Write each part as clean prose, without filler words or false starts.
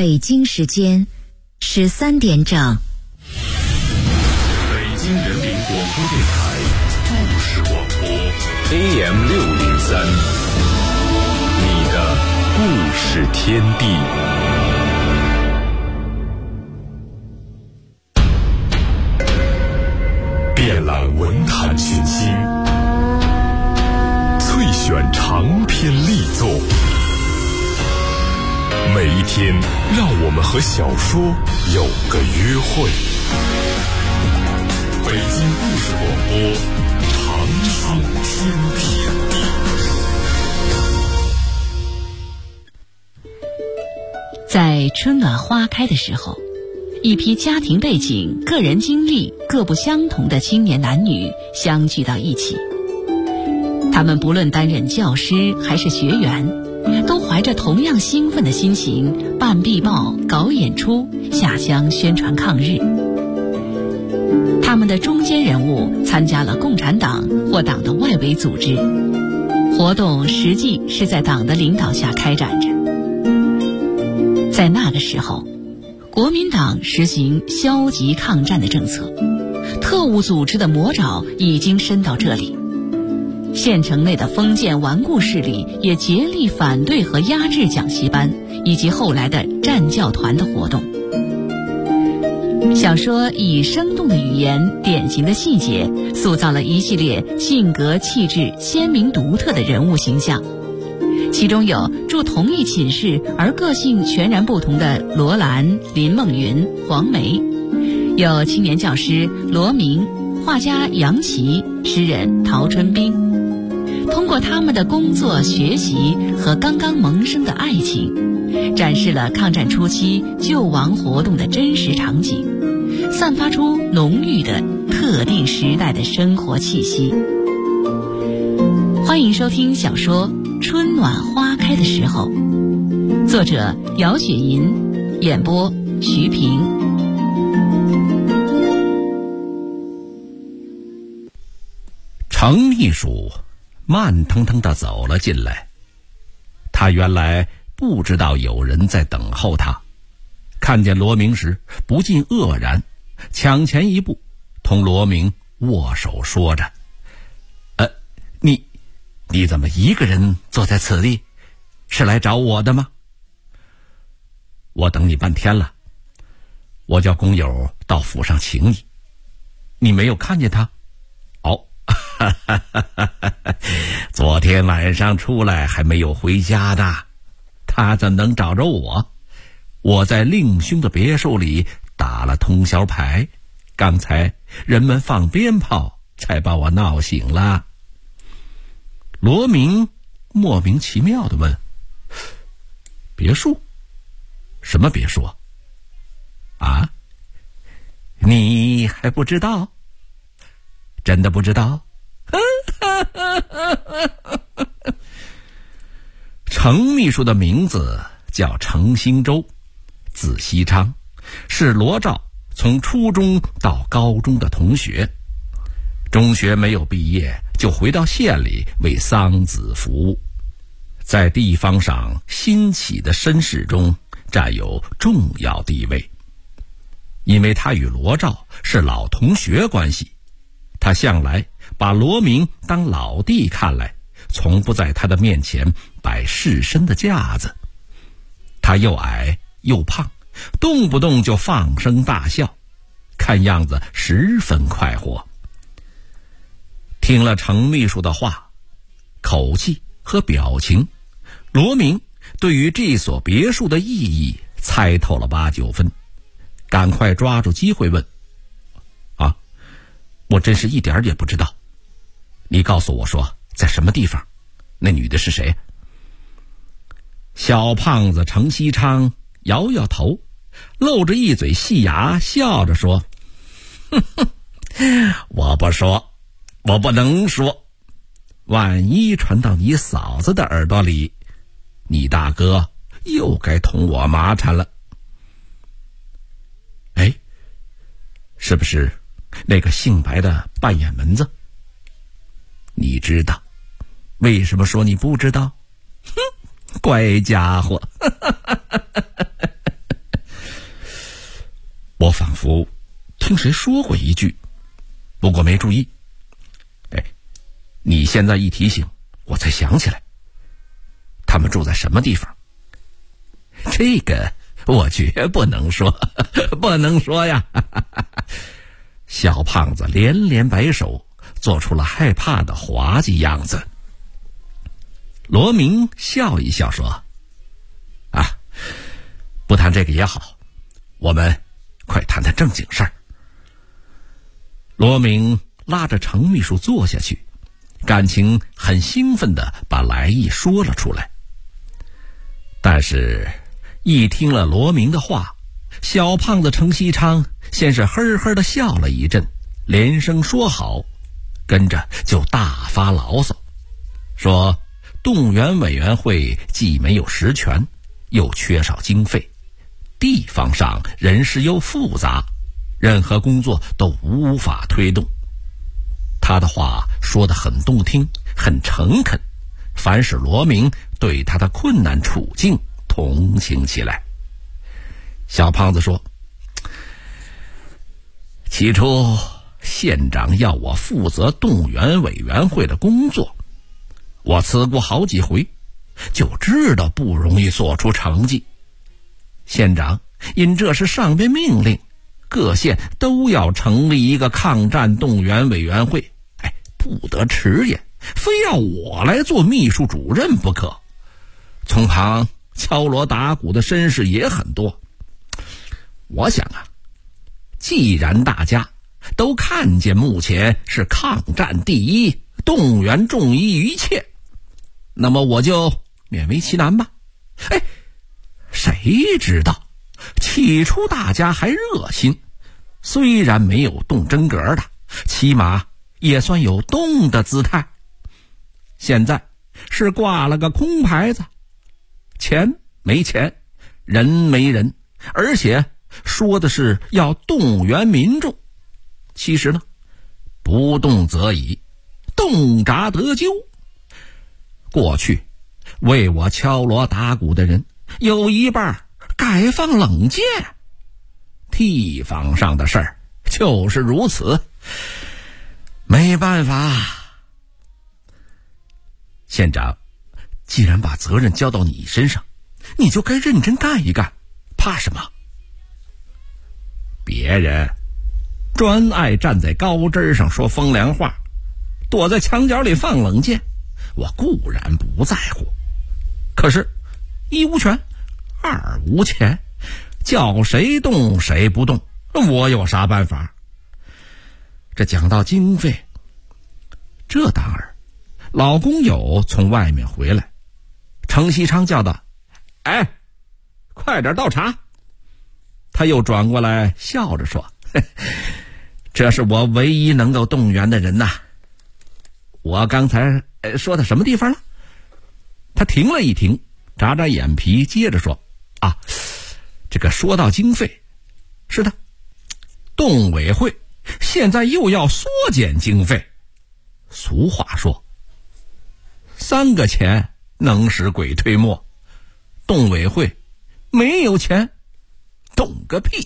北京时间13点整。 北京人民广播电台故事广播 AM603，你的故事天地。遍览文坛群星，萃选长篇力作。每一天，让我们和小说有个约会。北京故事广播，长寿天地。 在春暖花开的时候，一批家庭背景、个人经历各不相同的青年男女相聚到一起。他们不论担任教师还是学员，都怀着同样兴奋的心情办壁报、搞演出、下乡宣传抗日。他们的中坚人物参加了共产党或党的外围组织，活动实际是在党的领导下开展着。在那个时候，国民党实行消极抗战的政策，特务组织的魔爪已经伸到这里。县城内的封建顽固势力也竭力反对和压制讲习班以及后来的战教团的活动。小说以生动的语言、典型的细节，塑造了一系列性格气质鲜明独特的人物形象。其中有住同一寝室而个性全然不同的罗兰、林梦云、黄梅，有青年教师罗明、画家杨琦、诗人陶春冰。通过他们的工作、学习和刚刚萌生的爱情，展示了抗战初期救亡活动的真实场景，散发出浓郁的特定时代的生活气息。欢迎收听小说《春暖花开的时候》，作者姚雪银，演播徐平。 程秘书慢腾腾地走了进来，他原来不知道有人在等候他，看见罗明时不禁愕然，抢前一步同罗明握手说着：你怎么一个人坐在此地？是来找我的吗？我等你半天了，我叫工友到府上请你，你没有看见他？哦，昨天晚上出来还没有回家呢，他怎能找着我？我在令兄的别墅里打了通宵牌，刚才人们放鞭炮才把我闹醒了。罗明莫名其妙地问：别墅？什么别墅啊？你还不知道？真的不知道？程秘书的名字叫程兴洲，字西昌，是罗兆从初中到高中的同学。中学没有毕业，就回到县里为桑梓服务，在地方上兴起的绅士中占有重要地位。因为他与罗兆是老同学关系，他向来把罗明当老弟看来，从不在他的面前摆士绅的架子。他又矮又胖，动不动就放声大笑，看样子十分快活。听了程秘书的话，口气和表情，罗明对于这所别墅的意义猜透了8、9分，赶快抓住机会问：我真是一点也不知道，你告诉我说在什么地方，那女的是谁？小胖子程西昌摇摇头，露着一嘴细牙，笑着说：我不说，我不能说，万一传到你嫂子的耳朵里，你大哥又该捅我麻缠了。是不是那个姓白的半眼门子？你知道，为什么说你不知道？乖家伙。 仿听谁说过一句，不过没注意。你现在一提醒，我才想起来，他们住在什么地方？这个我绝不能说，不能说呀！小胖子连连摆手，做出了害怕的滑稽样子。罗明笑一笑说：“不谈这个也好，我们快谈谈正经事儿。”罗明拉着程秘书坐下去，感情很兴奋地把来意说了出来。但是一听了罗明的话，小胖子程锡昌先是呵呵地笑了一阵，连声说好，跟着就大发牢骚，说动员委员会既没有实权，又缺少经费，地方上人事又复杂，任何工作都无法推动。他的话说得很动听，很诚恳，凡使罗明对他的困难处境同情起来。小胖子说：“起初县长要我负责动员委员会的工作，我辞过好几回，就知道不容易做出成绩。县长因这是上边命令，各县都要成立一个抗战动员委员会，不得迟延，非要我来做秘书主任不可。从旁敲锣打鼓的绅士也很多。我想既然大家都看见目前是抗战第一，动员重于一切，那么我就勉为其难吧。谁知道起初大家还热心，虽然没有动真格的，起码也算有动的姿态。现在是挂了个空牌子，钱没钱，人没人，而且说的是要动员民众。其实呢，不动则已，动辄得咎。过去为我敲锣打鼓的人有一半改放冷箭，地方上的事儿就是如此，没办法。县长既然把责任交到你身上，你就该认真干一干，怕什么？别人专爱站在高枝上说风凉话，躲在墙角里放冷箭，我固然不在乎，可是一无权，二无钱，叫谁动谁不动，我有啥办法？这讲到经费，这当儿老工友从外面回来，程锡昌叫道：“快点倒茶。”他又转过来笑着说：“这是我唯一能够动员的人呐。我刚才说到什么地方了？”他停了一停，眨眨眼皮，接着说：“这个说到经费，是的，动委会现在又要缩减经费。俗话说，3个钱能使鬼推磨，动委会没有钱，动个屁。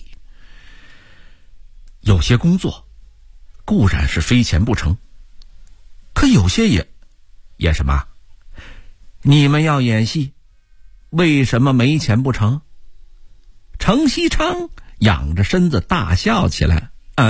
有些工作固然是非钱不成，可有些也演什么？你们要演戏，为什么没钱不成？”程锡昌仰着身子大笑起来。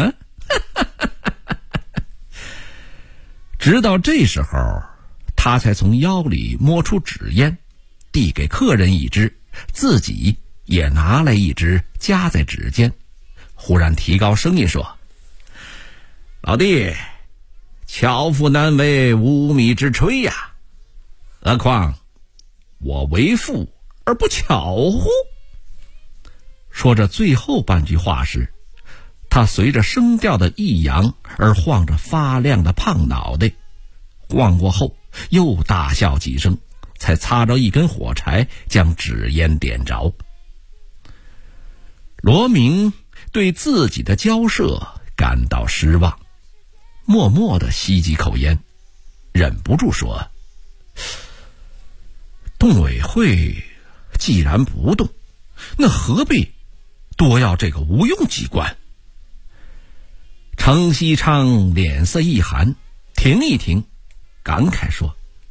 直到这时候，他才从腰里摸出纸烟，递给客人一支，自己也拿来一支夹在指尖，忽然提高声音说：“老弟，巧妇难为无米之炊呀，何况我为富而不巧乎？”说着最后半句话时，他随着声调的抑扬而晃着发亮的胖脑袋，晃过后又大笑几声，才擦着一根火柴将纸烟点着。罗明对自己的交涉感到失望，默默地吸几口烟，忍不住说：“动委会既然不动，那何必多要这个无用机关？ 程锡昌脸色一寒，停一停，感慨说：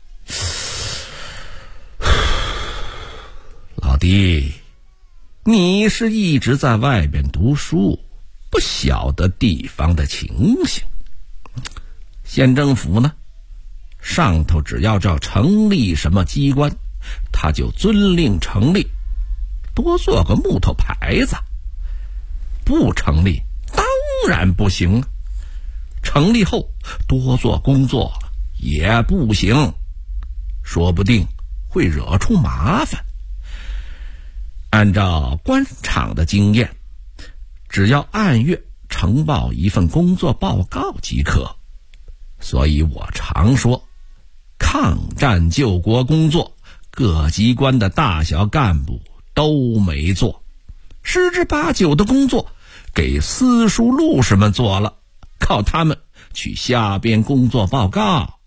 老弟，你是一直在外边读书，不晓得地方的情形。县政府呢，上头只要成立什么机关，他就遵令成立，多做个木头牌子。不成立当然不行，成立后多做工作也不行，说不定会惹出麻烦。按照官场的经验，只要按月呈报一份工作报告即可。所以我常说，抗战救国工作各机关的大小干部都没做，10之8九的工作给私塾路士们做了，靠他们去下边工作报告。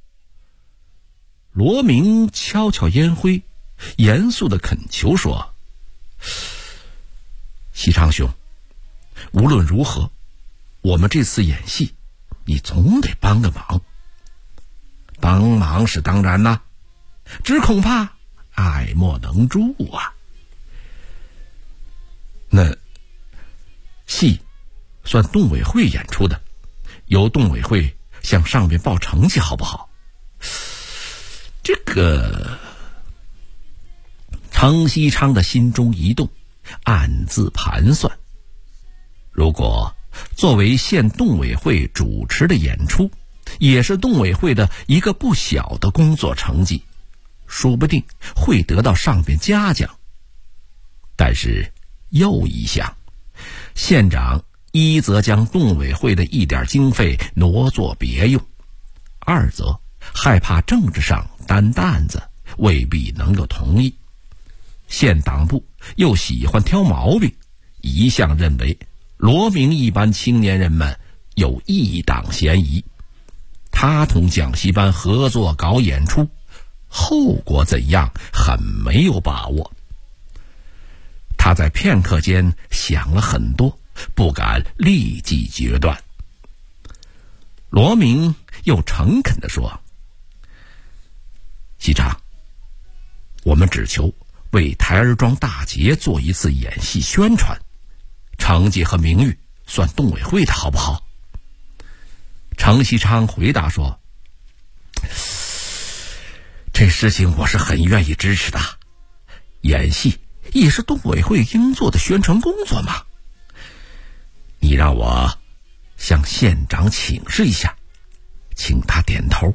罗明敲敲烟灰，严肃地恳求说：锡昌兄，无论如何，我们这次演戏你总得帮个忙。帮忙是当然啦，只恐怕爱莫能助啊。那戏算动委会演出的，由动委会向上面报成绩好不好？这个程锡昌的心中一动，暗自盘算，如果作为县动委会主持的演出，也是动委会的一个不小的工作成绩，说不定会得到上边嘉奖。但是又一想，县长一则将动委会的一点经费挪作别用，二则害怕政治上担担子，未必能够同意。县党部又喜欢挑毛病，一向认为罗明一般青年人们有异党嫌疑，他同讲习班合作搞演出，后果怎样很没有把握。他在片刻间想了很多，不敢立即决断。罗明又诚恳地说：锡昌，我们只求为台儿庄大捷做一次演戏宣传，成绩和名誉算动委会的好不好？程锡昌回答说：这事情我是很愿意支持的，演戏也是动委会应做的宣传工作嘛。你让我向县长请示一下，请他点头。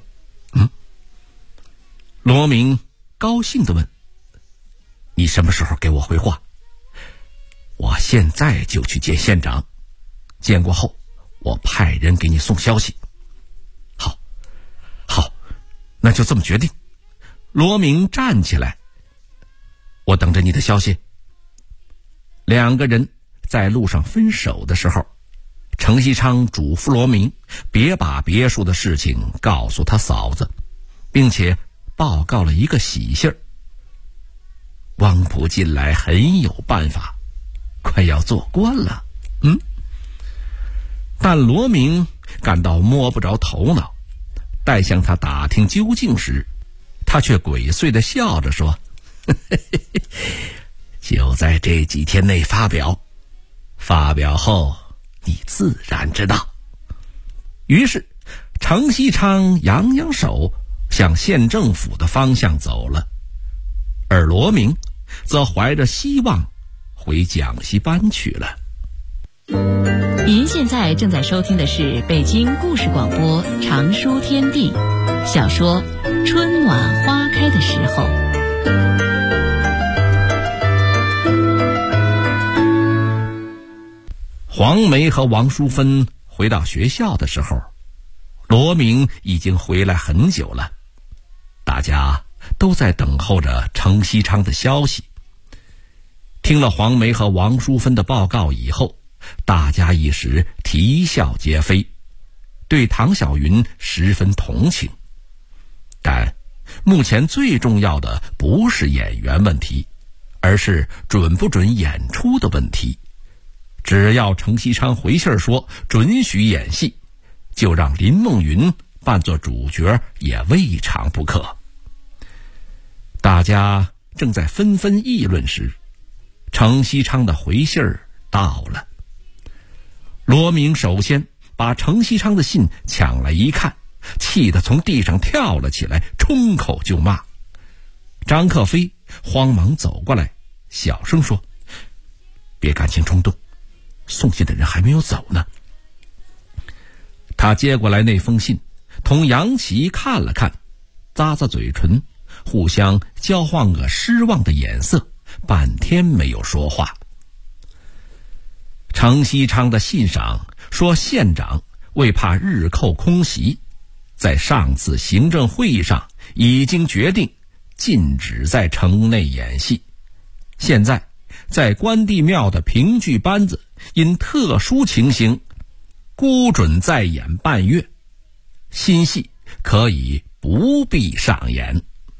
罗明高兴地问：你什么时候给我回话？我现在就去见县长，见过后我派人给你送消息。好，那就这么决定。罗明站起来，我等着你的消息。两个人在路上分手的时候，程锡昌嘱咐罗明别把别墅的事情告诉他嫂子，并且报告了一个喜信儿。汪普近来很有办法，快要做官了。但罗明感到摸不着头脑，待向他打听究竟时，他却鬼祟地笑着说：就在这几天内发表，发表后你自然知道。于是程锡昌扬扬手向县政府的方向走了，而罗明则怀着希望回讲习班去了。 您现在正在收听的是北京故事广播长书天地小说《春晚花开的时候》。 黄梅和王淑芬回到学校的时候，罗明已经回来很久了，大家都在等候着程锡昌的消息。听了黄梅和王淑芬的报告以后，大家一时啼笑皆非，对唐小云十分同情。但目前最重要的不是演员问题，而是准不准演出的问题。 只要程锡昌回信说准许演戏，就让林梦云扮作主角也未尝不可。大家正在纷纷议论时，程锡昌的回信到了。罗明首先把程锡昌的信抢来一看，气得从地上跳了起来，冲口就骂。张克飞慌忙走过来，小声说：“别感情冲动，送信的人还没有走呢。”他接过来那封信，同杨琪看了看，咂咂嘴唇，互相交换个失望的眼色，半天没有说话。程锡昌的信上说，县长为怕日寇空袭，在上次行政会议上已经决定禁止在城内演戏。现在在关帝庙的评剧班子因特殊情形孤准再演半月，新戏可以不必上演。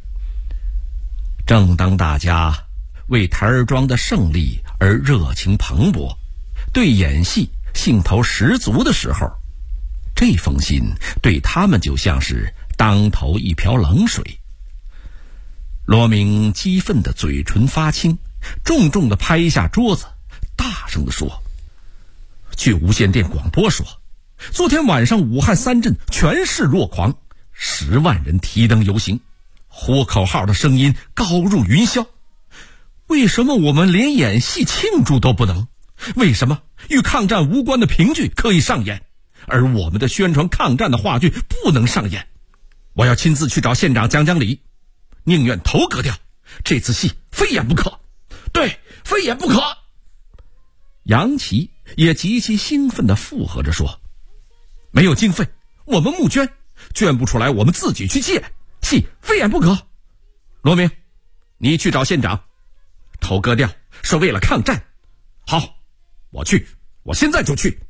正当大家为台儿庄的胜利而热情蓬勃，对演戏兴头十足的时候，这封信对他们就像是当头一瓢冷水。罗明激愤的嘴唇发青，重重地拍一下桌子，大声地说：“据无线电广播说，昨天晚上武汉3镇全市落狂，10万人提灯游行，呼口号的声音高入云霄。为什么我们连演戏庆祝都不能？为什么与抗战无关的评剧可以上演，而我们的宣传抗战的话剧不能上演？我要亲自去找县长讲讲理，宁愿头割掉，这次戏非演不可。对，非演不可。”杨琪也极其兴奋地附和着说：“没有经费，我们募捐，捐不出来我们自己去借，戏非演不可。罗明，你去找县长，头割掉是为了抗战。好，我去，我现在就去。”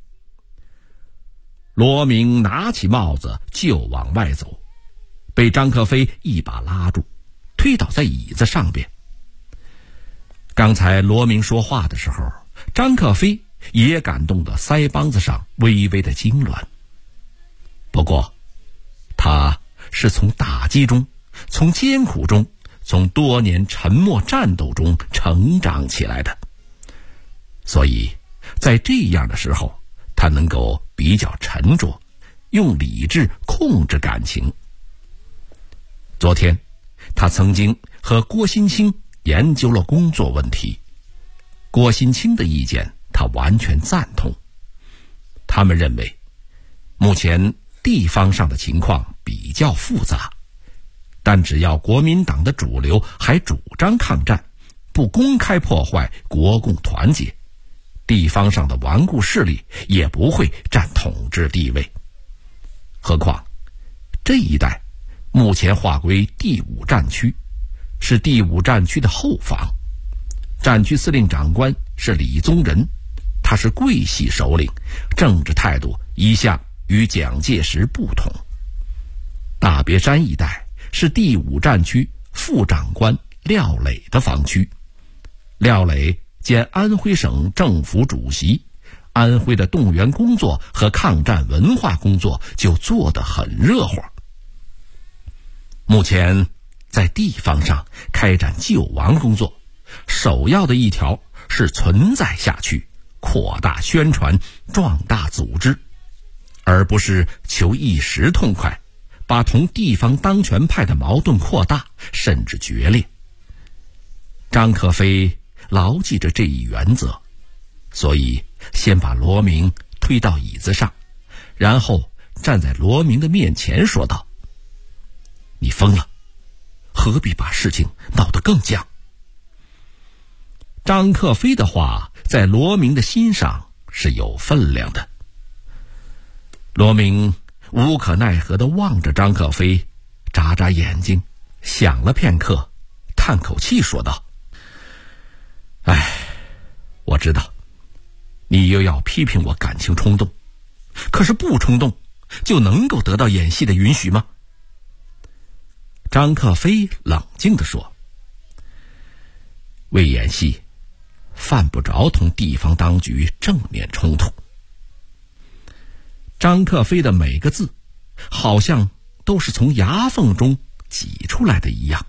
罗明拿起帽子就往外走，被张克飞一把拉住，推倒在椅子上边。刚才罗明说话的时候，张克飞也感动得腮帮子上微微的痉挛。不过他是从打击中，从艰苦中，从多年沉默战斗中成长起来的，所以在这样的时候，他能够比较沉着，用理智控制感情。昨天他曾经和郭新清研究了工作问题，郭新清的意见他完全赞同。他们认为目前地方上的情况比较复杂，但只要国民党的主流还主张抗战，不公开破坏国共团结，地方上的顽固势力也不会占统治地位。何况这一带目前划归第5战区，是第5战区的后方，战区司令长官是李宗仁，他是桂系首领，政治态度一向与蒋介石不同。大别山一带是第5战区副长官廖磊的防区，廖磊兼安徽省政府主席，安徽的动员工作和抗战文化工作就做得很热乎。目前在地方上开展救亡工作，首要的一条是存在下去，扩大宣传，壮大组织，而不是求一时痛快，把同地方当权派的矛盾扩大，甚至决裂。张克飞牢记着这一原则，所以先把罗明推到椅子上，然后站在罗明的面前说道：“你疯了，何必把事情闹得更僵？”张克飞的话在罗明的心上是有分量的。罗明无可奈何地望着张克飞，眨眨眼睛，想了片刻，叹口气说道：“哎，我知道你又要批评我感情冲动，可是不冲动就能够得到演戏的允许吗？”张克飞冷静地说：“为演戏， 犯不着同地方当局正面冲突。张克飞的每个字好像都是从牙缝中挤出来的一样。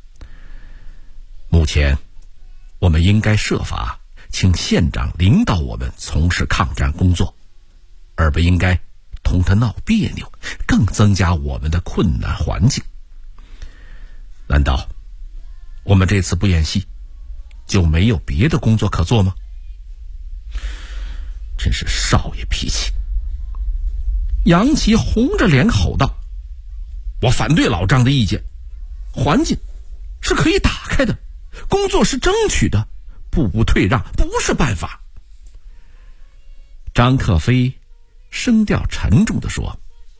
目前我们应该设法请县长领导我们从事抗战工作，而不应该同他闹别扭，更增加我们的困难环境。难道我们这次不演戏就没有别的工作可做吗？真是少爷脾气。杨琦红着脸吼道：我反对老张的意见，环境是可以打开的，工作是争取的，步步退让不是办法。张克飞声调沉重地说：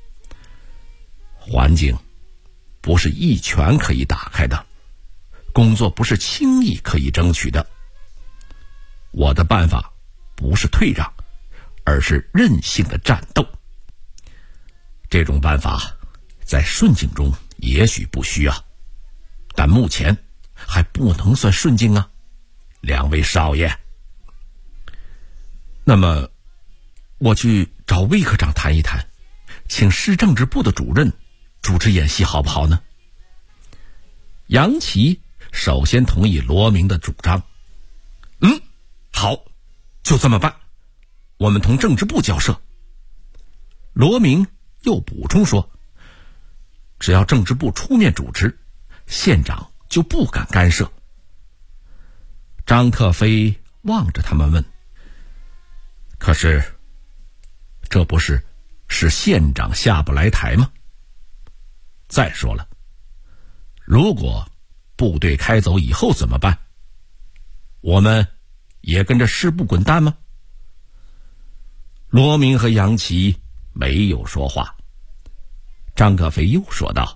环境不是一拳可以打开的，工作不是轻易可以争取的。我的办法不是退让，而是韧性的战斗。这种办法在顺境中也许不需要，但目前还不能算顺境啊，两位少爷。那么我去找魏科长谈一谈，请市政治部的主任主持演戏好不好呢？杨琦首先同意罗明的主张。好，就这么办，我们同政治部交涉。罗明又补充说，只要政治部出面主持，县长就不敢干涉。张克飞望着他们问，可是这不是使县长下不来台吗？再说了，如果部队开走以后怎么办？我们也跟着誓不滚蛋吗？罗明和杨琦没有说话。张克飞又说道，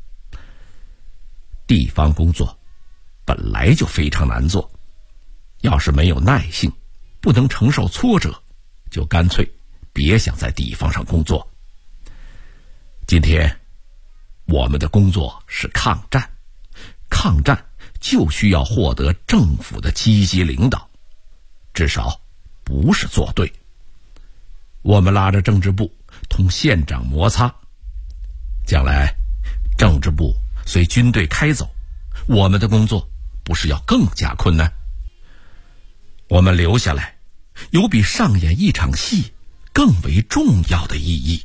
地方工作本来就非常难做，要是没有耐性，不能承受挫折，就干脆别想在地方上工作。今天我们的工作是抗战，抗战就需要获得政府的积极领导，至少不是作对。我们拉着政治部同县长摩擦，将来政治部随军队开走，我们的工作不是要更加困难？我们留下来，有比上演一场戏更为重要的意义。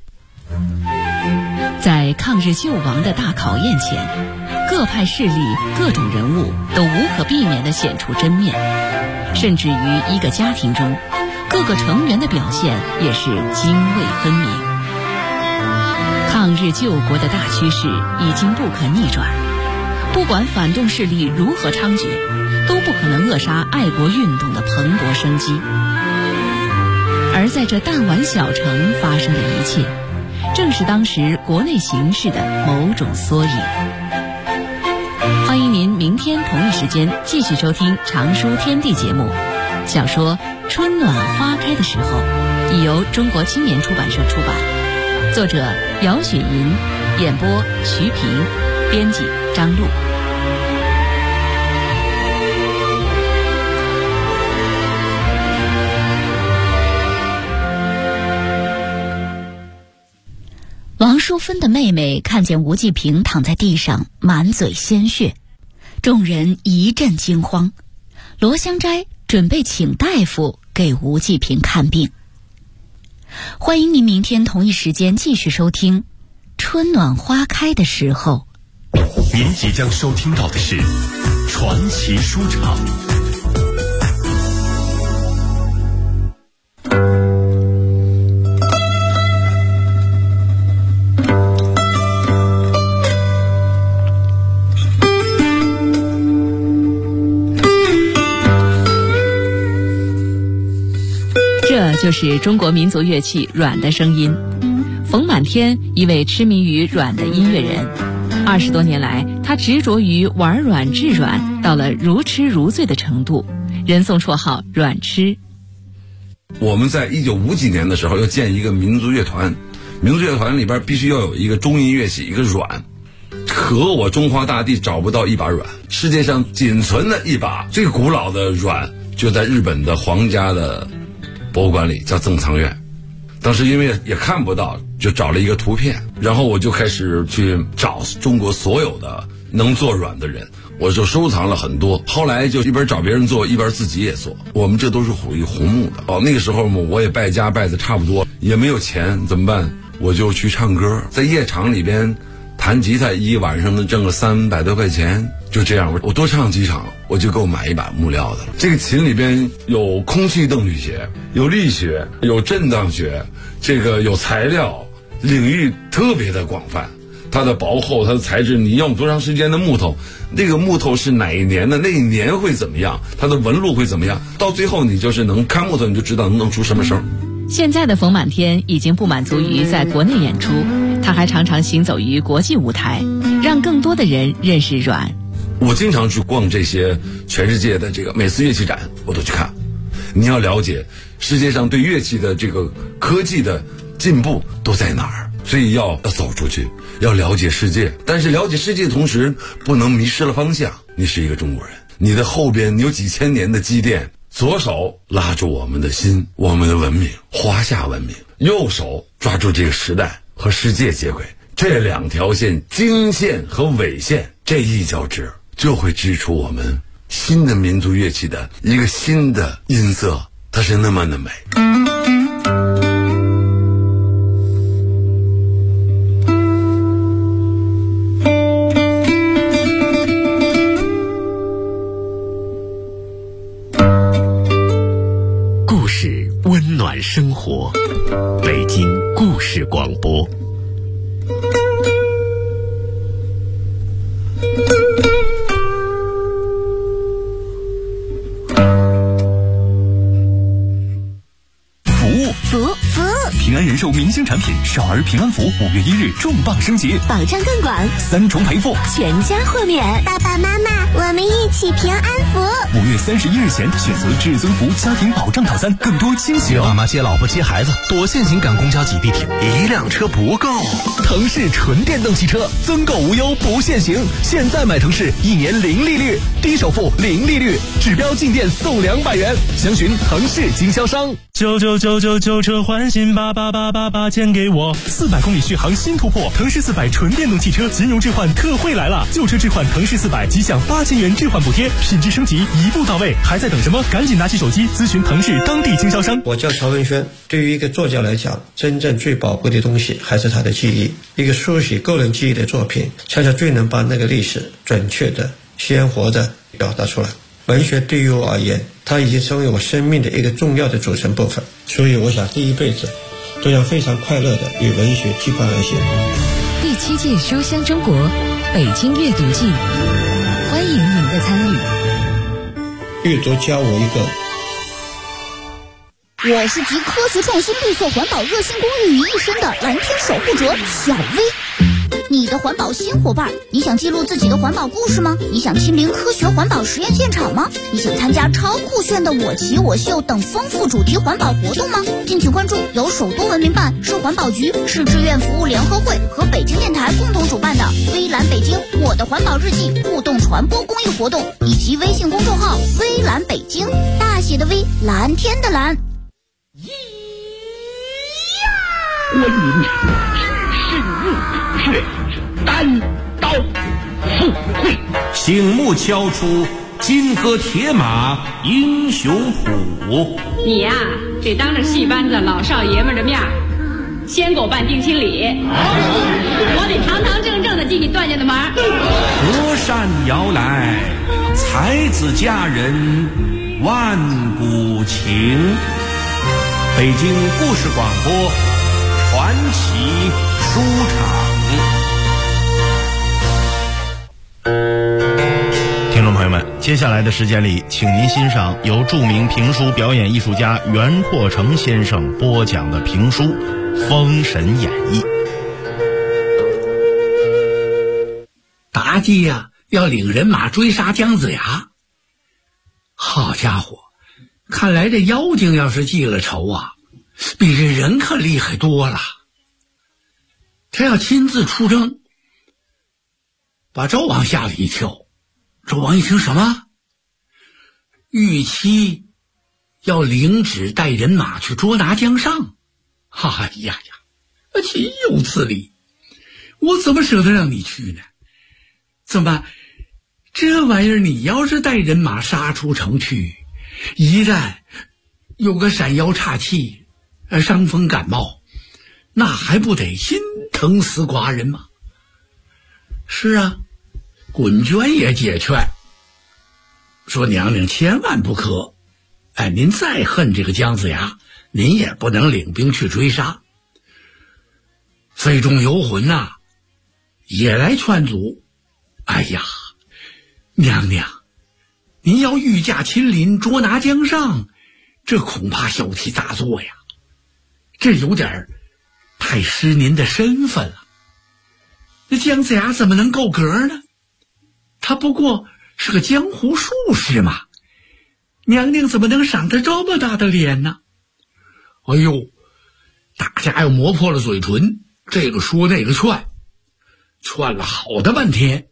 在抗日救亡的大考验前，各派势力、各种人物都无可避免地显出真面，甚至于一个家庭中，各个成员的表现也是泾渭分明。抗日救国的大趋势已经不可逆转，不管反动势力如何猖獗，都不可能扼杀爱国运动的蓬勃生机。而在这弹丸小城发生的一切，正是当时国内形势的某种缩影。欢迎您明天同一时间继续收听《常书天地》节目。小说《春暖花开的时候》已由中国青年出版社出版，作者姚雪银，演播徐平，编辑张璐。 王淑芬的妹妹看见吴继平躺在地上，满嘴鲜血，众人一阵惊慌。罗香斋准备请大夫给吴继平看病。欢迎您明天同一时间继续收听《春暖花开的时候》。 您即将收听到的是传奇书场。 这就是中国民族乐器阮的声音。冯满天，一位痴迷于阮的音乐人，20多年来，他执着于玩阮治阮，到了如痴如醉的程度，人送绰号阮痴。 我们在1950几年的时候要建一个民族乐团，民族乐团里边必须要有一个中音乐器，一个阮。可我中华大地找不到一把阮，世界上仅存的一把最古老的阮就在日本的皇家的博物馆里，叫赠藏院。当时因为也看不到，就找了一个图片，然后我就开始去找中国所有的能做软的人，我就收藏了很多。后来就一边找别人做，一边自己也做。我们这都是属于红木的。那个时候我也败家败的差不多，也没有钱，怎么办？我就去唱歌，在夜场里边弹吉他，一晚上能挣个300多块钱。就这样，我多唱几场，我就够买一把木料的了。这个琴里边有空气动力学，有力学，有震荡学，这个有材料，领域特别的广泛。它的薄厚，它的材质，你用多长时间的木头，那个木头是哪一年的，那一年会怎么样，它的纹路会怎么样，到最后你就是能看木头，你就知道能出什么声。 现在的冯满天已经不满足于在国内演出，他还常常行走于国际舞台，让更多的人认识阮。 我经常去逛这些全世界的这个每次乐器展，我都去看。你要了解世界上对乐器的这个科技的进步都在哪儿，所以要走出去，要了解世界。但是了解世界的同时，不能迷失了方向。你是一个中国人，你的后边有几千年的积淀，左手拉住我们的心，我们的文明，华夏文明；右手抓住这个时代和世界接轨。这两条线，经线和纬线，这一交织，就会织出我们新的民族乐器的一个新的音色，它是那么的美。 故事温暖生活，北京故事广播。 平安人寿明星产品少儿平安符5月1日重磅升级， 保障更广 ，3重赔付， 全家豁免。爸爸妈妈，我们一起平安符。 5月31日前选择至尊福家庭保障套餐，更多惊喜哦！ 接妈妈接老婆接孩子，多限行赶公交挤地铁，一辆车不够。 腾势纯电动汽车增购无忧不限行，现在买腾势1年0利率，低首付0利率，指标进店送200元，详询腾势经销商。 999旧车换新，8888钱给我 ，400公里续航新突破，腾势400纯电动汽车金融置换特惠来了，旧车置换腾势400即享8000元置换补贴，品质升级一步到位，还在等什么？赶紧拿起手机咨询腾势当地经销商。 我叫曹文轩，对于一个作家来讲，真正最宝贵的东西还是他的记忆。一个书写个人记忆的作品，恰恰最能把那个历史准确的、鲜活的表达出来。文学对于我而言，它已经成为我生命的一个重要的组成部分，所以我想第一辈子都要非常快乐的与文学结伴而行。 第7届书香中国北京阅读季，欢迎您的参与。 阅读教我一个。我是集科学创新、绿色环保、热心公益于一身的蓝天守护者小薇。你的环保新伙伴，你想记录自己的环保故事吗？你想亲临科学环保实验现场吗？你想参加超酷炫的我骑我秀等丰富主题环保活动吗？敬请关注由首都文明办、市环保局、市志愿服务联合会和北京电台共同主办的微蓝北京我的环保日记互动传播公益活动，以及微信公众号微蓝北京，大写的微，蓝天的蓝。 观音深入却单刀赴会， 醒目敲出金戈铁马英雄谱。 你呀，得当着戏班子老少爷们的面先给我办定亲礼，我得堂堂正正的进你段家的门。 隔山遥来，才子佳人万古情。北京故事广播传奇书场。 听众朋友们，接下来的时间里，请您欣赏由著名评书表演艺术家袁阔成先生播讲的评书《封神演义》。 妲己呀，要领人马追杀姜子牙。好家伙，看来这妖精要是记了仇啊，比这人可厉害多了。他要亲自出征，把纣王吓了一跳。纣王一听什么？ 玉妻要领旨带人马去捉拿江上。哎呀呀，岂有此理！我怎么舍得让你去呢？怎么，这玩意儿你要是带人马杀出城去，一旦有个闪腰岔气，伤风感冒，那还不得心疼死寡人吗？是啊，滚娟也解劝说，娘娘千万不可，您再恨这个姜子牙，您也不能领兵去追杀。费仲游魂呐，也来劝阻，哎呀，娘娘，您要御驾亲临捉拿江上，这恐怕小题大做呀，这有点太失您的身份了。那姜子牙怎么能够格呢？他不过是个江湖术士嘛，娘娘怎么能赏他这么大的脸呢？哎呦，大家又磨破了嘴唇，这个说那个劝了好的半天。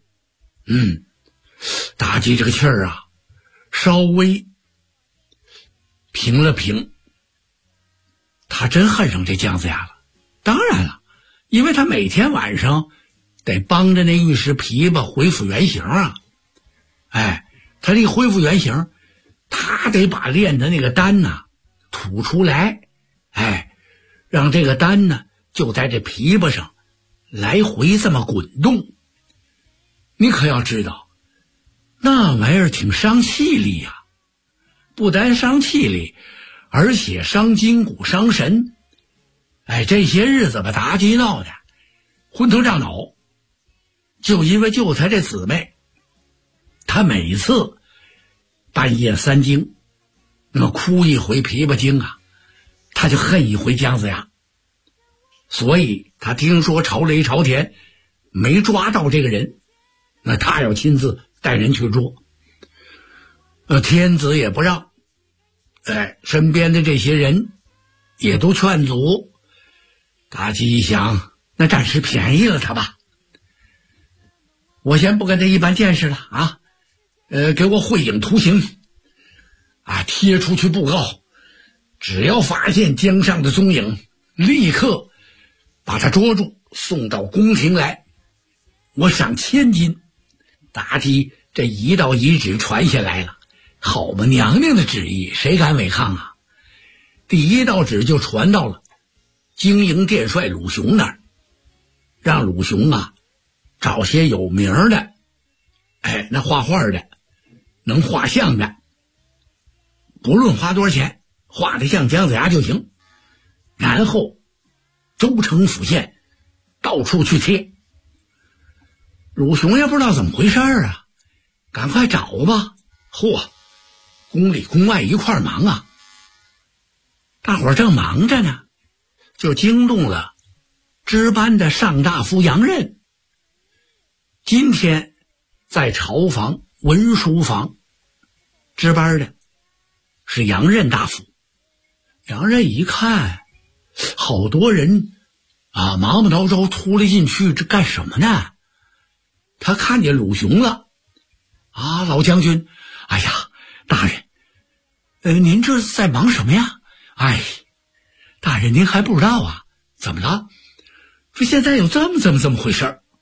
妲己这个气儿啊，稍微平了平，他真恨上这姜子牙了。当然了，因为他每天晚上得帮着那御史琵琶恢复原形啊。他这恢复原形，他得把炼的那个丹呐吐出来，让这个丹呢就在这琵琶上来回这么滚动。你可要知道，那玩意儿挺伤气力呀，不单伤气力，而且伤筋骨伤神。这些日子把妲己闹的昏头胀脑，就因为救他这姊妹，他每次半夜3更那么哭一回琵琶精啊，他就恨一回姜子牙。所以他听说朝雷朝田没抓到这个人，那他要亲自带人去捉。天子也不让，身边的这些人也都劝阻。妲己一想，那暂时便宜了他吧，我先不跟他一般见识了啊，给我绘影图形啊，贴出去布告，只要发现江上的踪影，立刻把他捉住，送到宫廷来，我赏1000金。妲己这一道遗旨传下来了，好嘛，娘娘的旨意谁敢违抗啊？第一道旨就传到了经营殿帅鲁雄那儿，让鲁雄啊找些有名的，那画画的，能画像的，不论花多少钱，画得像姜子牙就行。然后州城府县到处去贴。鲁雄也不知道怎么回事啊，赶快找吧。嚯，宫里宫外一块忙啊。大伙儿正忙着呢，就惊动了值班的上大夫杨任。今天在朝房文书房值班的是杨任大夫。杨任一看，好多人啊，忙忙叨叨突了进去，这干什么呢？他看见鲁雄了啊，老将军，哎呀，大人，您这是在忙什么呀？大人您还不知道啊？怎么了？说现在有这么回事儿。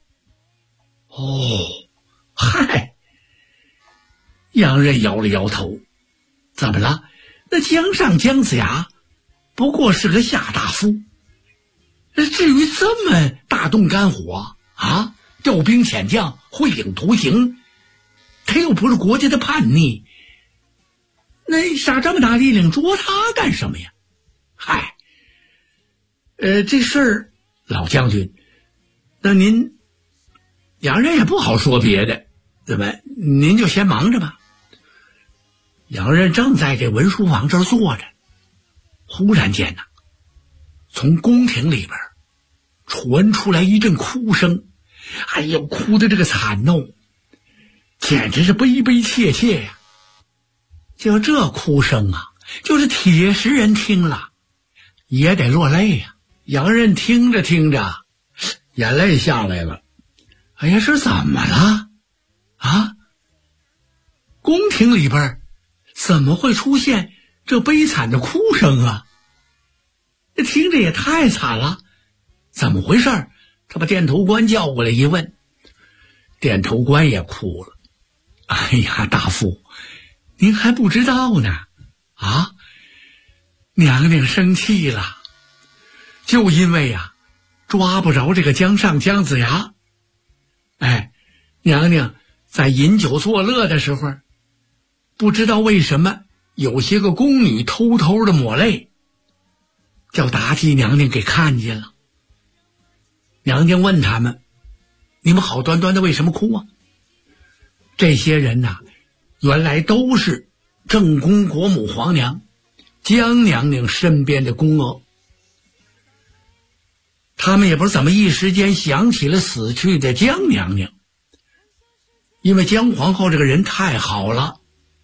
嗨，杨任摇了摇头，怎么了？那江上姜子牙不过是个下大夫，至于这么大动肝火啊，调兵遣将，绘影图形，他又不是国家的叛逆，那下这么大力量捉他干什么呀？嗨，这事儿老将军，那您杨任也不好说别的，怎么您就先忙着吧。杨任正在这文书房这儿坐着，忽然间呢，从宫廷里边传出来一阵哭声，哎呦，哭的这个惨哦，简直是悲悲切切呀。就这哭声啊，就是铁石人听了也得落泪呀。杨任听着听着，眼泪下来了。哎呀，是怎么了啊？宫廷里边怎么会出现这悲惨的哭声啊？这听着也太惨了，怎么回事？他把店头官叫过来一问，店头官也哭了。哎呀，大夫，您还不知道呢啊！娘娘生气了，就因为抓不着这个江上姜子牙。娘娘在饮酒作乐的时候，不知道为什么有些个宫女偷偷的抹泪，叫妲己娘娘给看见了。娘娘问他们：“你们好端端的为什么哭啊？”这些人原来都是正宫国母皇娘江娘娘身边的宫娥。他们也不是怎么一时间想起了死去的江娘娘，因为江皇后这个人太好了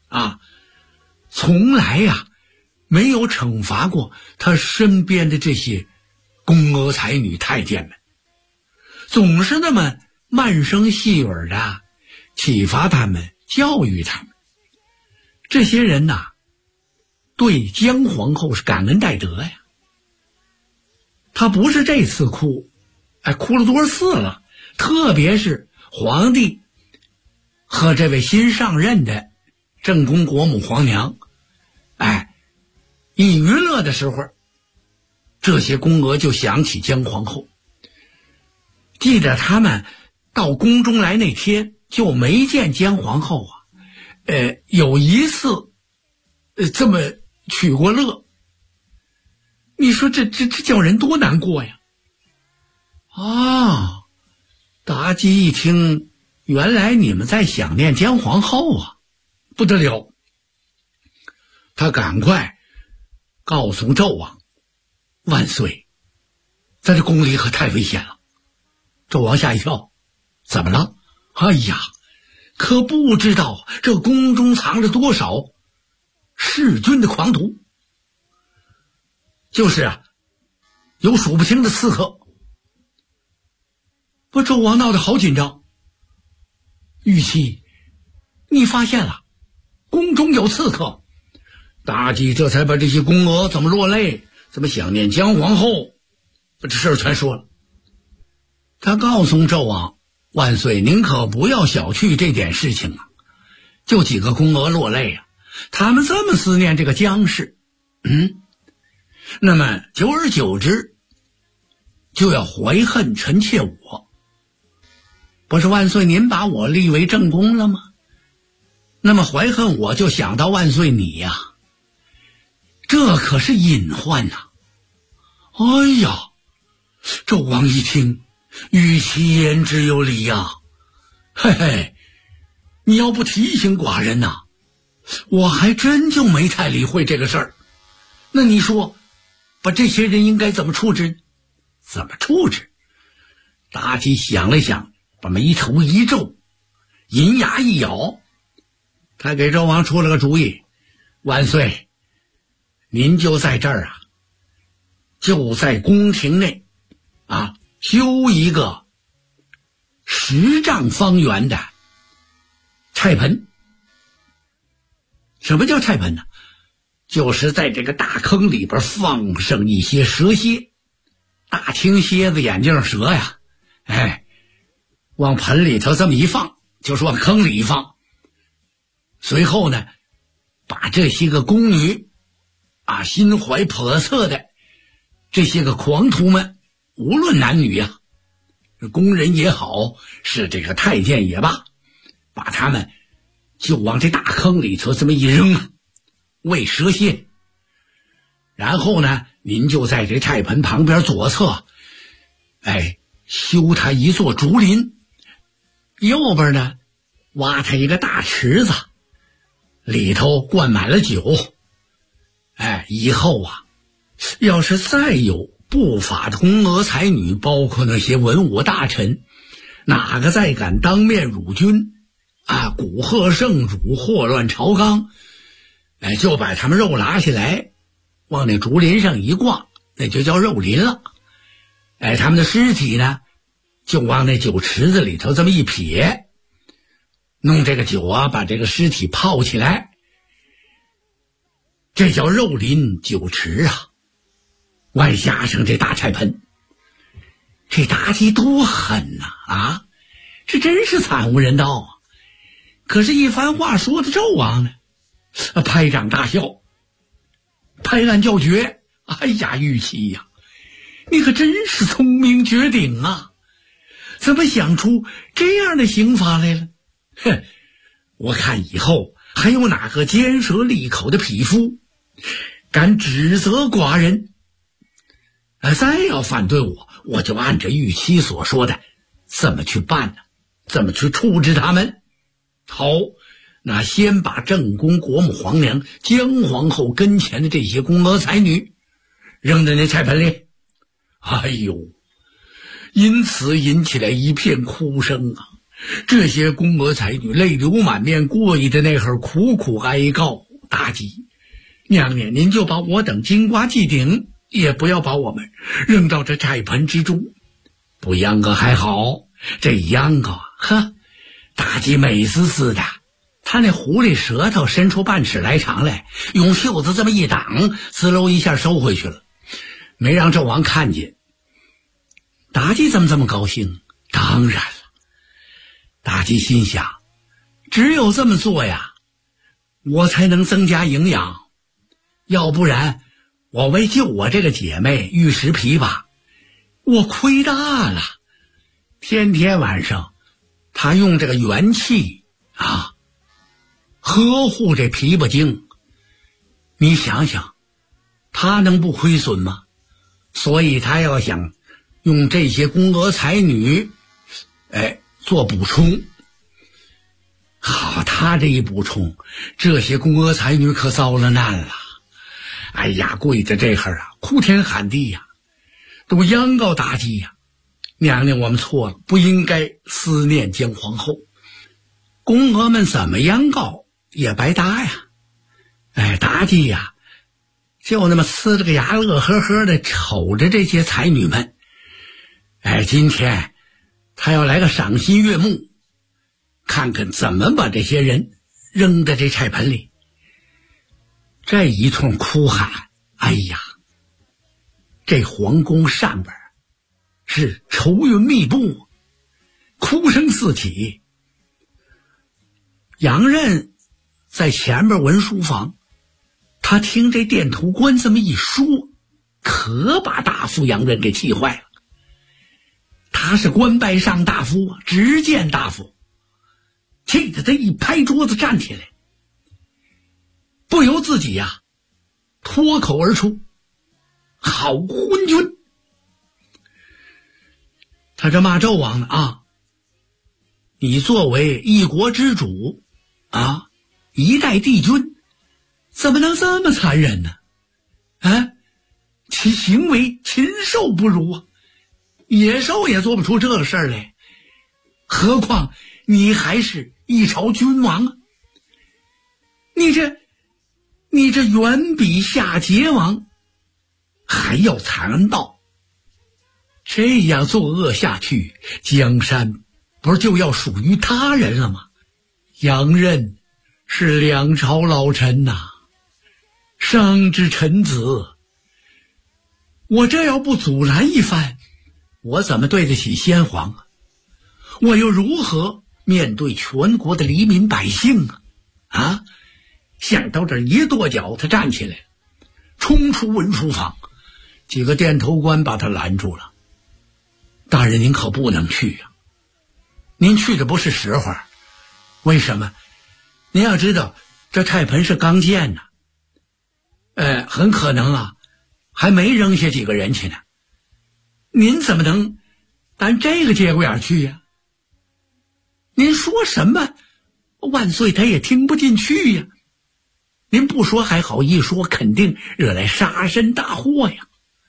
从来没有惩罚过她身边的这些宫娥才女太监们，总是那么慢声细语的启发他们，教育他们。这些人对江皇后是感恩戴德呀。他不是这次哭，哭了多少次了，特别是皇帝和这位新上任的正宫国母皇娘一娱乐的时候，这些宫娥就想起江皇后。记得他们到宫中来那天就没见江皇后有一次这么取过乐。你说这叫人多难过呀！妲己一听，原来你们在想念江皇后不得了，他赶快告诉纣王：“万岁，在这宫里可太危险了。”纣王吓一跳，怎么了？哎呀，可不知道这宫中藏着多少弑君的狂徒，就是有数不清的刺客。不，纣王闹得好紧张。玉妻，你发现了宫中有刺客。妲己这才把这些宫娥怎么落泪，怎么想念江皇后，把这事儿全说了。他告诉纣王：“万岁，您可不要小觑这点事情就几个宫娥落泪他们这么思念这个姜氏，那么久而久之就要怀恨臣妾我。不是万岁，您把我立为正宫了吗？那么怀恨我就想到万岁你这可是隐患哎呀，纣王一听，与其言之有理嘿嘿，你要不提醒寡人我还真就没太理会这个事儿。那你说把这些人应该怎么处置？怎么处置？妲己想了想，把眉头一皱，银牙一咬，他给纣王出了个主意：万岁，您就在这儿就在宫廷内修一个10丈方圆的菜盆。什么叫菜盆呢？就是在这个大坑里边放上一些蛇蝎，大青蝎子眼镜蛇往盆里头这么一放，就是往坑里一放。随后呢，把这些个宫女心怀叵测的这些个狂徒们，无论男女宫人也好，是这个太监也罢，把他们就往这大坑里头这么一扔，喂蛇蝎。然后呢，您就在这菜盆旁边左侧修他一座竹林，右边呢挖他一个大池子，里头灌满了酒。以后要是再有不法的宫娥才女，包括那些文武大臣，哪个再敢当面辱君蛊惑圣主，祸乱朝纲，就把他们肉拿下来往那竹林上一挂，那就叫肉林了。他们的尸体呢就往那酒池子里头这么一撇，弄这个酒把这个尸体泡起来， 这叫肉林酒池啊，外加上这大菜盆，这妲己多狠呐！啊，这真是惨无人道啊！可是，一番话说的纣王呢，拍掌大笑，拍案叫绝。哎呀，玉琪呀，你可真是聪明绝顶啊！怎么想出这样的刑罚来了？哼，我看以后还有哪个奸舌利口的匹夫敢指责寡人？再要反对我就按着玉妻所说的怎么去办呢？怎么去处置他们？好，那先把正宫国母皇娘姜皇后跟前的这些宫娥才女扔在那菜盆里。哎呦，因此引起来一片哭声啊！这些宫娥才女泪流满面，跪在那会苦苦哀告妲己：娘娘，您就把我等金瓜祭顶，也不要把我们扔到这菜盆之中。不秧歌还好，这秧歌呵，妲己美滋滋的，他那狐狸舌头伸出半尺来长来，用袖子这么一挡，滋溜一下收回去了，没让纣王看见。妲己怎么这么高兴？当然了，妲己心想，只有这么做呀，我才能增加营养，要不然我为救我这个姐妹玉石琵琶，我亏大了。天天晚上他用这个元气啊呵护这琵琶精，你想想他能不亏损吗？所以他要想用这些宫娥才女做补充。好，他这一补充，这些宫娥才女可遭了难了。哎呀，跪在这会儿啊，哭天喊地呀，都央告妲己呀，娘娘，我们错了，不应该思念姜皇后。宫娥们怎么央告也白搭呀。妲己呀，就那么呲着个牙，乐呵呵的瞅着这些才女们。今天他要来个赏心悦目，看看怎么把这些人扔在这菜盆里。这一通哭喊，哎呀，这皇宫上边是愁云密布，哭声四起。杨任在前边文书房，他听这殿头官这么一说，可把大夫杨任给气坏了。他是官拜上大夫啊，直见大夫，气得他一拍桌子站起来，不由自己呀脱口而出：好昏君！他这骂纣王呢啊！你作为一国之主啊，一代帝君，怎么能这么残忍呢？其行为禽兽不如啊！野兽也做不出这个事儿来，何况你还是一朝君王啊！你这远比夏桀王还要残暴，这样作恶下去，江山不是就要属于他人了吗？杨任是两朝老臣呐，上之臣子，我这要不阻拦一番，我怎么对得起先皇啊？我又如何面对全国的黎民百姓啊？想到这儿一跺脚，他站起来冲出文书房，几个殿头官把他拦住了。大人，您可不能去呀，您去的不是时候。为什么？您要知道这菜盆是刚建的，很可能啊还没扔下几个人去呢，您怎么能担这个节骨眼去呀？您说什么万岁他也听不进去呀，您不说还好，一说肯定惹来杀身大祸呀。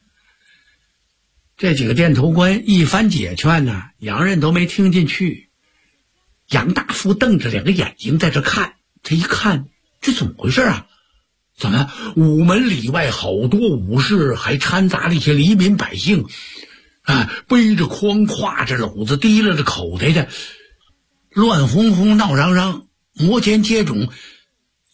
这几个殿头官一番解劝呢，杨任都没听进去。杨大夫瞪着两个眼睛在这看，他一看这怎么回事啊？怎么午门里外好多武士，还掺杂了一些黎民百姓背着筐挎着篓子提拉着口袋的，乱哄哄闹嚷嚷，摩肩接踵，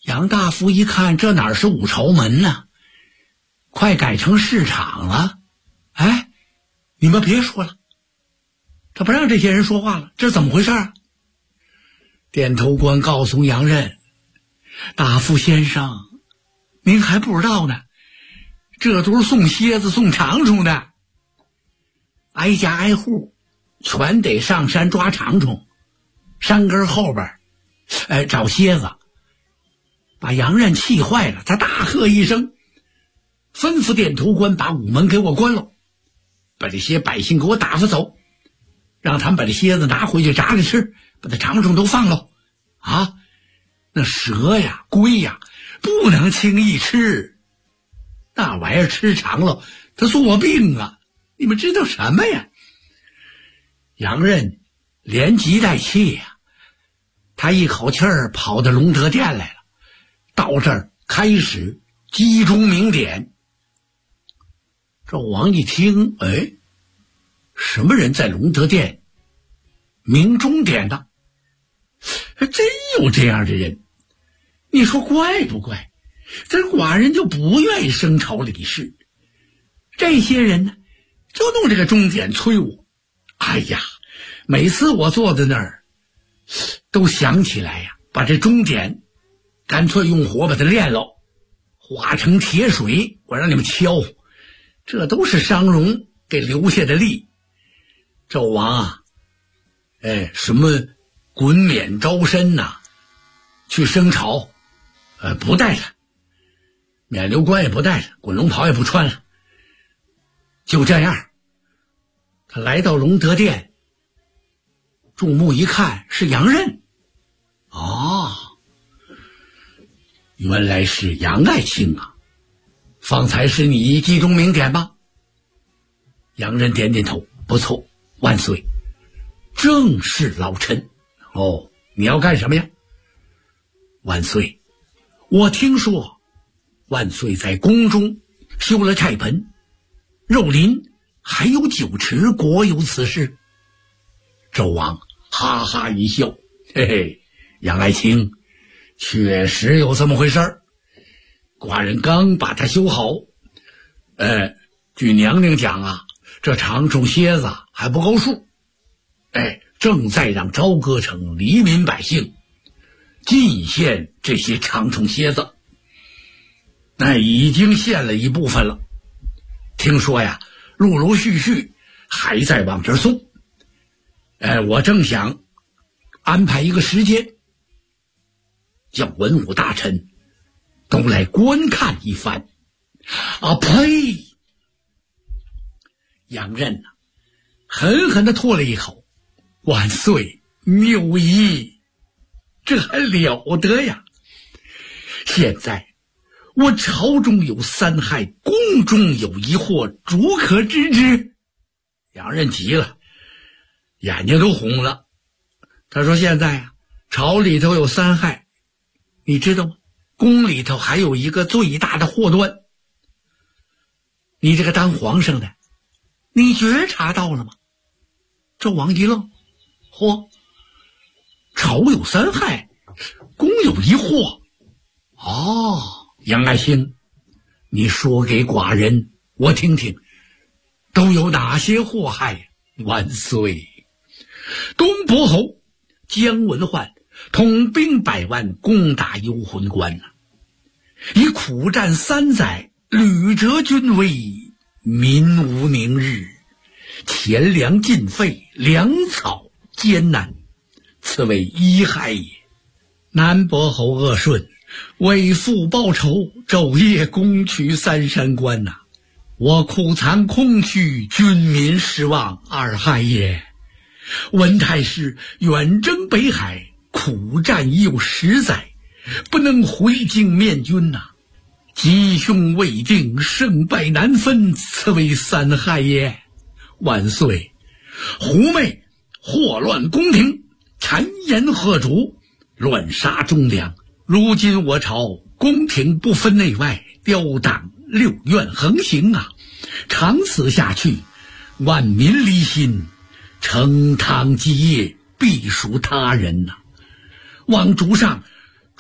杨大夫一看，这哪是五朝门呢，快改成市场了。哎，你们别说了，他不让这些人说话了，这怎么回事啊？点头官告诉杨任，大夫先生，您还不知道呢，这都是送蝎子送长虫的，挨家挨户全得上山抓长虫，山根后边找蝎子。把杨任气坏了，他大喝一声，吩咐点头官把午门给我关了，把这些百姓给我打发走，让他们把这蝎子拿回去炸着吃，把这长虫都放了啊！那蛇呀龟呀不能轻易吃，那玩意儿吃长了它作病啊，你们知道什么呀？杨任连急带气呀，他一口气儿跑到隆德殿来了，到这儿开始击钟鸣典。纣王一听，哎，什么人在隆德殿鸣钟点的？还真有这样的人，你说怪不怪？咱寡人就不愿意升朝理事，这些人呢就弄这个钟点催我。哎呀，每次我坐在那儿都想起来呀，把这钟点干脆用火把它炼了，化成铁水，我让你们敲，这都是商容给留下的力。纣王啊，什么滚冕招身呐，去升朝，不带了，冕旒冠也不带了，滚龙袍也不穿了，就这样。他来到隆德殿，注目一看，是杨任。哦，原来是杨爱卿啊，方才是你击钟鸣典吧？杨任点点头，不错，万岁，正是老臣。哦，你要干什么呀？万岁，我听说万岁在宫中修了菜盆、肉林，还有酒池，果有此事？纣王哈哈一笑，嘿嘿，杨爱卿，确实有这么回事儿。寡人刚把它修好，据娘娘讲啊，这长虫蝎子还不够数，正在让朝歌城黎民百姓进献这些长虫蝎子，那已经献了一部分了，听说呀陆陆续续还在往这儿送。我正想安排一个时间，叫文武大臣都来观看一番。啊呸！杨任狠狠地吐了一口，万岁，谬议，这还了得呀！现在我朝中有3害，宫中有1祸，逐可知之。杨任急了，眼睛都红了。他说现在啊，朝里头有3害，你知道吗？宫里头还有一个最大的祸端。你这个当皇上的，你觉察到了吗？纣王一愣，嚯，朝有3害，宫有1祸。哦，杨爱卿，你说给寡人我听听，都有哪些祸害？万岁！东伯侯姜文焕统兵100万攻打幽魂关以苦战3载，屡折军威，民无宁日，钱粮尽废，粮草艰难，此为1害也。南伯侯鄂顺为父报仇，昼夜攻取3山关我苦残空虚，军民失望，2害也。文太师远征北海，苦战已有10载，不能回京面君吉凶未定，胜败难分，此为3害也。万岁，狐媚祸乱宫廷，谗言贺主，乱杀忠良。如今我朝宫廷不分内外，刁党6院横行长此下去，万民离心，成汤基业，必属他人望主上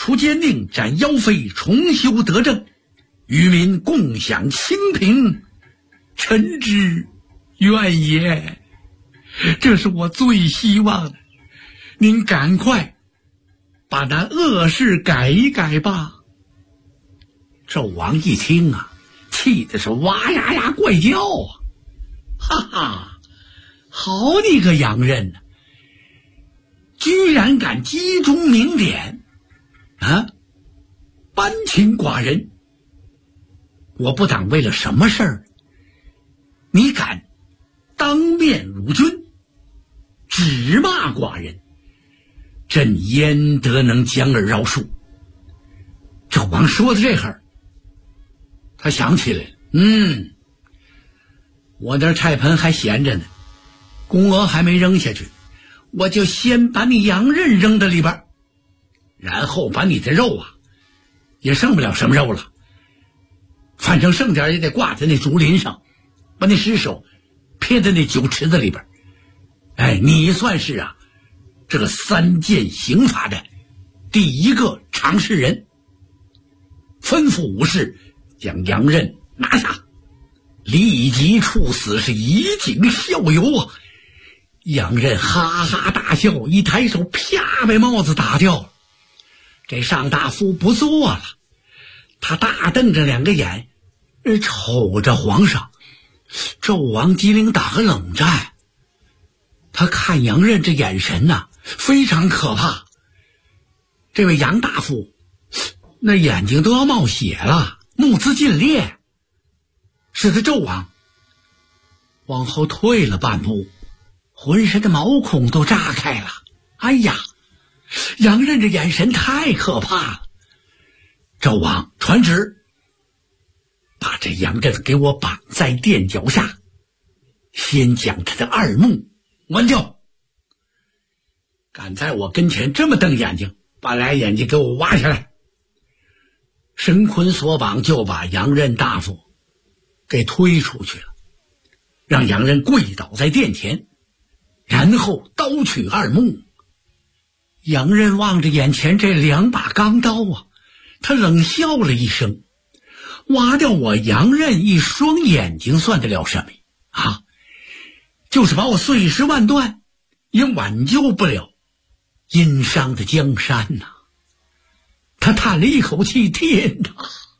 除坚定斩妖妃，重修德政，与民共享清平，臣之愿也。这是我最希望的，您赶快把那恶事改一改吧。纣王一听啊，气的是哇呀呀怪叫啊！哈哈，好你个杨任啊，居然敢击中明典啊，搬清寡人！我不当为了什么事儿，你敢当面辱君，指骂寡人，朕焉得能将而饶恕？纣王说到这会儿，他想起来了，我那菜盆还闲着呢，公鹅还没扔下去，我就先把你杨任扔到里边，然后把你的肉啊，也剩不了什么肉了，反正剩点也得挂在那竹林上，把那尸首撇在那酒池子里边。哎，你算是啊，这个三剑刑法的第一个尝试人。吩咐武士将杨任拿下，立即处死，是以儆效尤啊！杨任哈哈大笑，一抬手啪把帽子打掉了。这上大夫不做了，他大瞪着两个眼，瞅着皇上。纣王机灵打个冷战，他看杨任这眼神呐，非常可怕。这位杨大夫那眼睛都要冒血了，目眦尽裂，使得纣王往后退了半步，浑身的毛孔都炸开了。哎呀，杨任这眼神太可怕了。纣王传旨，把这杨任给我绑在垫脚下，先将他的二目剜掉。敢在我跟前这么瞪眼睛，把俩眼睛给我挖下来。绳捆索绑，就把杨任大夫给推出去了，让杨任跪倒在殿前，然后刀取二目。杨任望着眼前这两把钢刀啊，他冷笑了一声，挖掉我杨任一双眼睛算得了什么啊？就是把我碎尸万段，也挽救不了殷商的江山呐！他叹了一口气，天哪！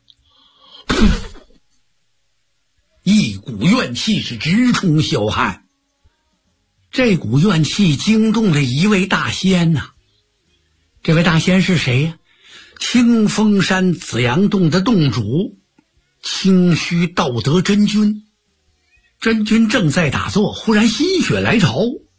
一股怨气是直冲霄汉。这股怨气惊动了一位大仙呐。这位大仙是谁呀？清风山紫阳洞的洞主清虚道德真君。真君正在打坐，忽然心血来潮，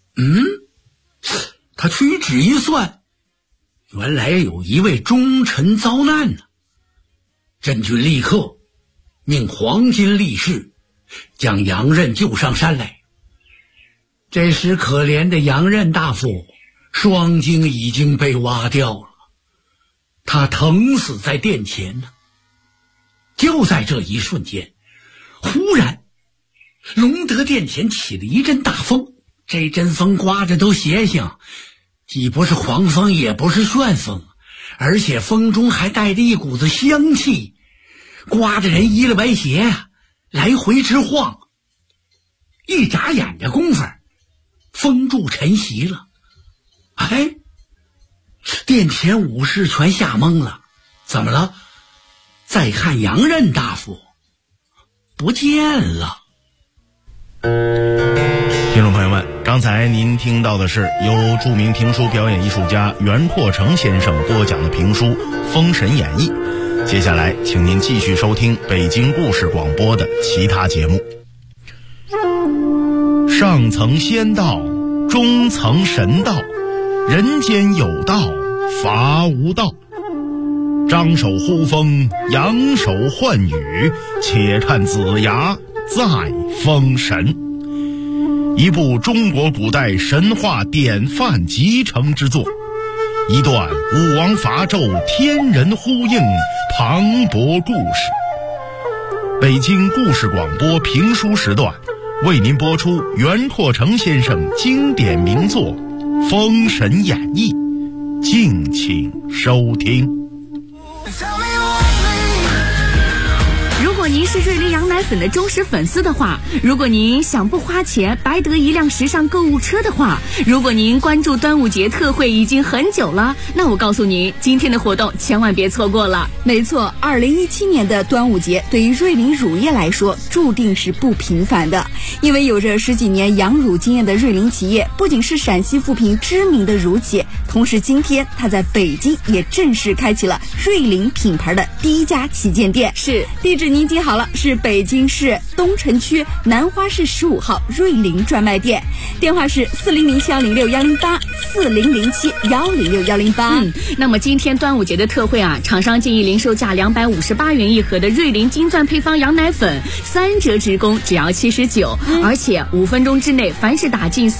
他屈指一算，原来有一位忠臣遭难呢。真君立刻命黄金力士将杨任救上山来。这时可怜的杨任大夫双睛已经被挖掉了，他疼死在殿前呢。就在这一瞬间，忽然隆德殿前起了一阵大风，这阵风刮着都邪性，既不是狂风也不是旋风，而且风中还带着一股子香气，刮着人一了歪斜啊，来回直晃。一眨眼的功夫，风柱沉席了。哎，殿前武士全吓懵了，怎么了？再看杨任大夫不见了。 听众朋友们，刚才您听到的是由著名评书表演艺术家袁阔成先生播讲的评书《封神演义》。接下来请您继续收听北京故事广播的其他节目。上层仙道，中层神道，人间有道，伐无道。张手呼风，扬手唤雨，且看子牙在封神。一部中国古代神话典范集成之作，一段武王伐纣天人呼应磅礴故事。北京故事广播评书时段为您播出袁阔成先生经典名作《封神演义》，敬请收听。 如果您是瑞麟羊奶粉的忠实粉丝的话，如果您想不花钱白得一辆时尚购物车的话，如果您关注端午节特惠已经很久了，那我告诉您，今天的活动千万别错过了。 没错，2017年的端午节对于瑞麟乳业来说注定是不平凡的，因为有着10几年养乳经验的瑞麟企业不仅是陕西富平知名的乳企，同时今天它在北京也正式开启了瑞麟品牌的第一家旗舰店。 是， 地址您记好了，是北京市东城区南花市15号瑞麟专卖店，电话是4007108，40071061008。 那么今天端午节的特惠啊，厂商建议零售价258元一盒的瑞麟金钻配方羊奶粉，3折直供只要79，而且5分钟之内，凡是打进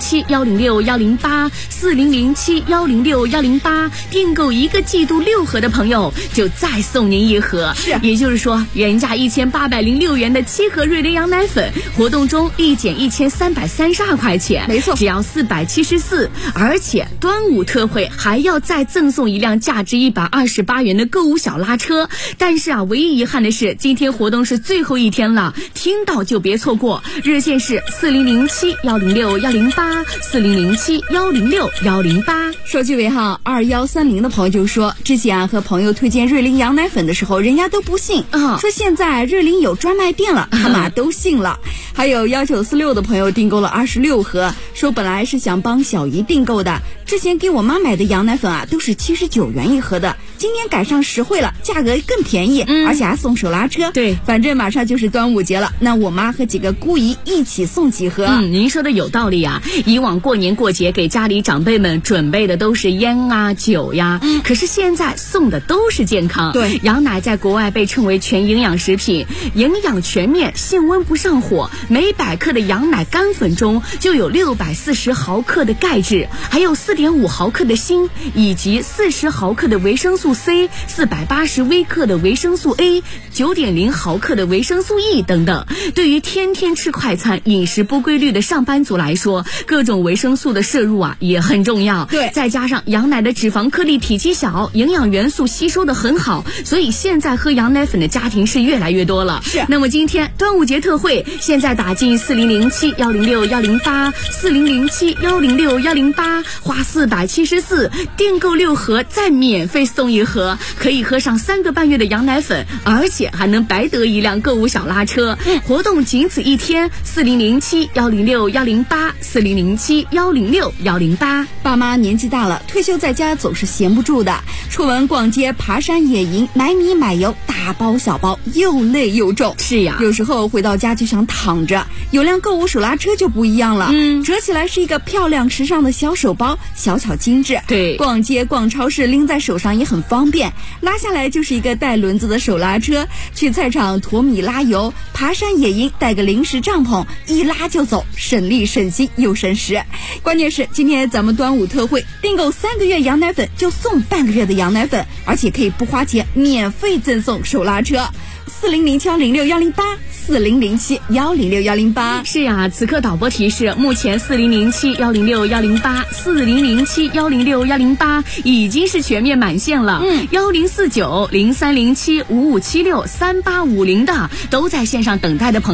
4007106108，4007106108，订购1个季度6盒的朋友，就再送您1盒。 是， 也就是说，原价1806元的7盒瑞麟羊奶粉，活动中立减1332块钱， 没错， 只要474，而且端午特惠还要再赠送一辆价值128元的购物小拉车。但是啊，唯一遗憾的是，今天活动是最后一天了，听到就别错过。热线是4007106108，4007106108。 手机尾号2130的朋友就说，之前和朋友推荐瑞麟羊奶粉的时候，人家都不信，说现在瑞麟有专卖店了，他们都信了。还有1946的朋友订购了26盒，说本来是想帮小姨订购的，之前给我妈买的羊奶粉啊都是79元一盒的，今天赶上实惠了，价格更便宜，而且还送手拉车。 对， 反正马上就是端午节了，那我妈和几个姑姨一起送几盒。 您说的有道理啊，以往过年过节给家里长辈们准备的都是烟啊酒呀，可是现在送的都是健康。 对， 羊奶在国外被称为全营养食品，营养全面，性温不上火，每100克的羊奶干粉中就有640毫克的钙质，还有4.5毫克的锌，以及40毫克的维生素 C， 480微克的维生素 A， 9.0毫克的维生素 E 等等。对于天天吃快餐、饮食不规律的上班族来说，各种维生素的摄入啊也很重要。 对， 再加上羊奶的脂肪颗粒体积小，营养元素吸收的很好，所以现在喝羊奶粉的家庭是越来越多了。 是， 那么今天端午节特惠，现在打进4007106108，4007106108，花474，订购6盒再免费送1盒，可以喝上3个半月的羊奶粉，而且还能白得一辆购物小拉车。活动仅此一天，4007106108，4007106108。 爸妈年纪大了，退休在家总是闲不住的，出门逛街、爬山、野营、买米买油，大包小包，又累又重。 是呀， 有时候回到家就想躺着，有辆购物手拉车就不一样了，折起来是一个漂亮时尚的小手包，小巧精致。 对， 逛街逛超市拎在手上也很方便，拉下来就是一个带轮子的手拉车，去菜场驮米拉油，爬山野营带个临时帐篷，一拉就走，省力省心又省时。关键是今天咱们端午特惠，订购3个月羊奶粉就送半个月的羊奶粉，而且可以不花钱免费赠送手拉车。4007106108，4007106108。 是呀，此刻导播提示，目前4007106108，4007106108已经是全面满线了。1049030755763850的都在线上等待的朋友。